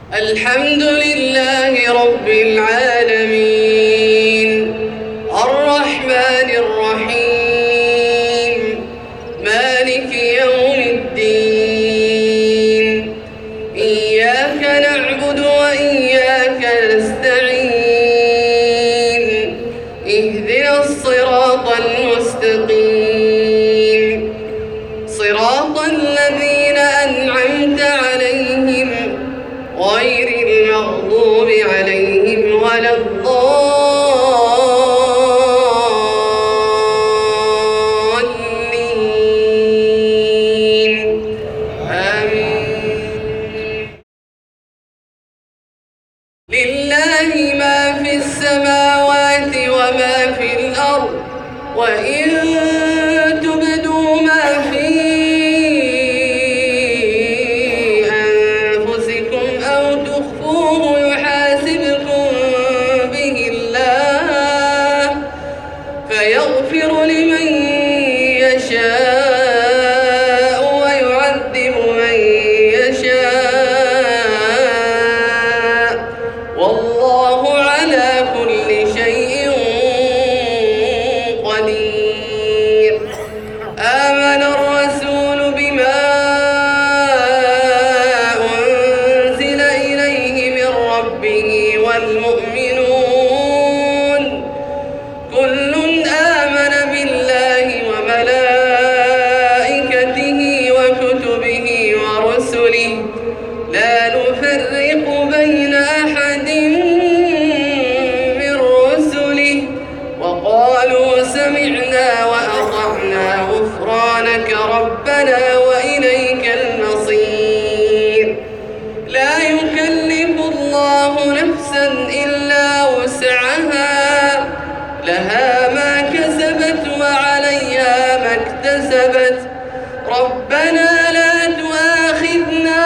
الحمد لله رب العالمين الرحمن الرحيم مالك يوم الدين إياك نعبد وإياك نستعين اهدنا الصراط المستقيم صراط الذين أنعمت عليهم غير المغضوب عليهم ولا الضالين آمين. لله ما في السماوات وما في الأرض وإن تبدوا ما في أنفسكم أو تخفوه يحاسبكم به الله فيغفر لمن يشاء ويعذب من يشاء والله على كل شيء قدير. آمن الرسول بما أنزل إليه من ربه والمؤمنون كل آمن بالله وملائكته وكتبه ورسله لا نفرق بين أحد من رسله وقالوا سمعنا وأطعنا غفرانك ربنا وإليك المصير. لا يكلف الله نفسا إلا وسعها لها ما كسبت وعليها ما اكتسبت ربنا لا تؤاخذنا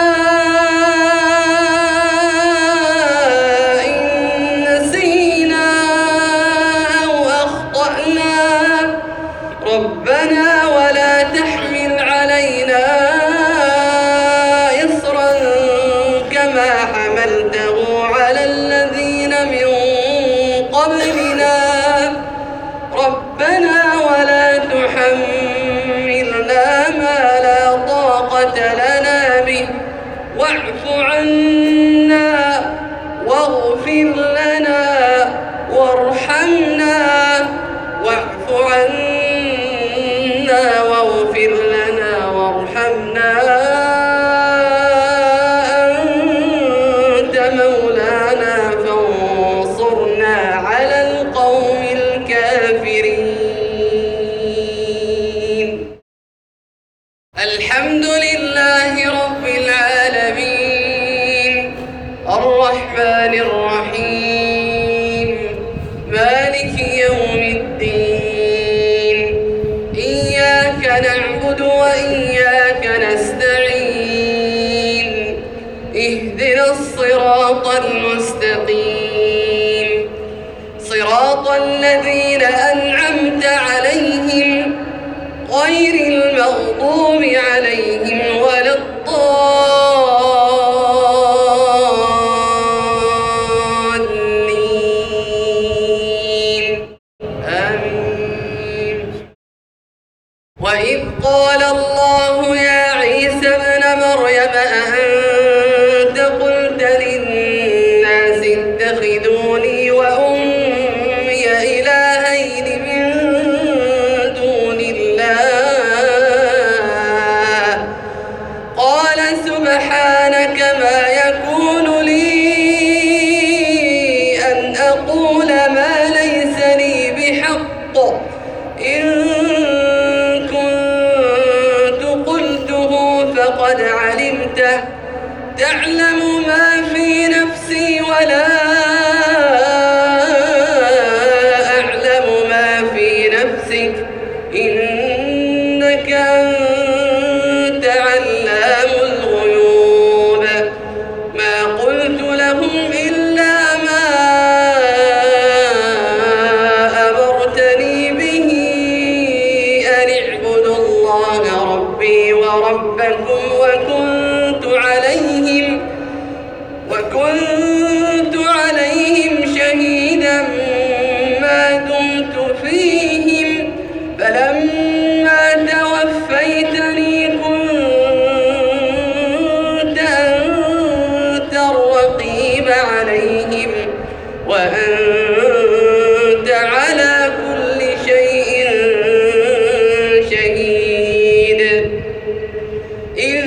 إن نسينا أو أخطأنا ربنا ولا تحمل علينا إصرا كما حملته على الذين من قبلنا ربنا ولا تحملنا ما لا طاقة لنا به واعف عنا واغفر لنا وارحمنا واعف عنا واغفر لنا وارحمنا أنت مولانا فانصرنا على القوم الكافرين. الحمد لله رب العالمين الرحمن الرحيم مالك يوم الدين إياك نعبد وإياك نستعين اهدنا الصراط المستقيم صراط الذين أنعمت عليهم غير المغضوب عليهم ولا الضالين آمين. وإذ قال الله يا عيسى ابن مريم أأنت قلت للناس اتخذوني وأمي إلهين من دون الله قال سبحانك ما يكون لي أن أقول ما ليس لي بحق إن كنت قلته فقد علمته تعلم ما في نفسي ولا أعلم ما في نفسك إنك أنت علام الغيوب ما قلت لهم إلا ما أمرتني به أن اعبدوا الله ربي وربكم وكنت عليهم وكنت عليهم شهيدا ما دمت فيهم فلما توفيتني كنت أنت الرقيب عليهم وأنت على كل شيء شهيد إن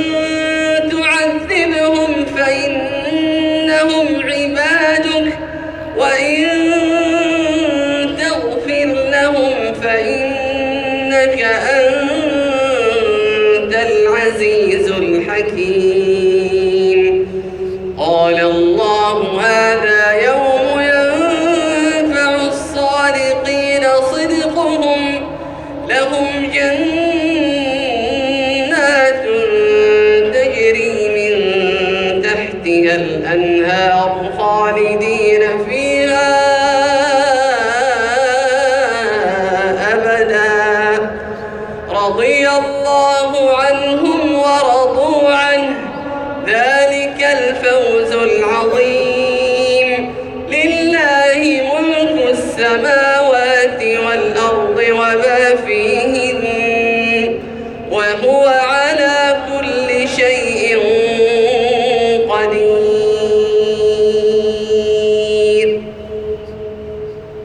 تعذبهم فإنهم عبادك وإن تغفر لهم فإنك أنت العزيز الحكيم قال الله هذا يوم ينفع الصادقين صدقهم لهم جنات تجري من تحتها الأنهار خالدين فيها أبدا رضي الله عنهم ورضوا عنه ذلك الفوز العظيم لله ملك السماوات والأرض وما فيهن وهو على كل شيء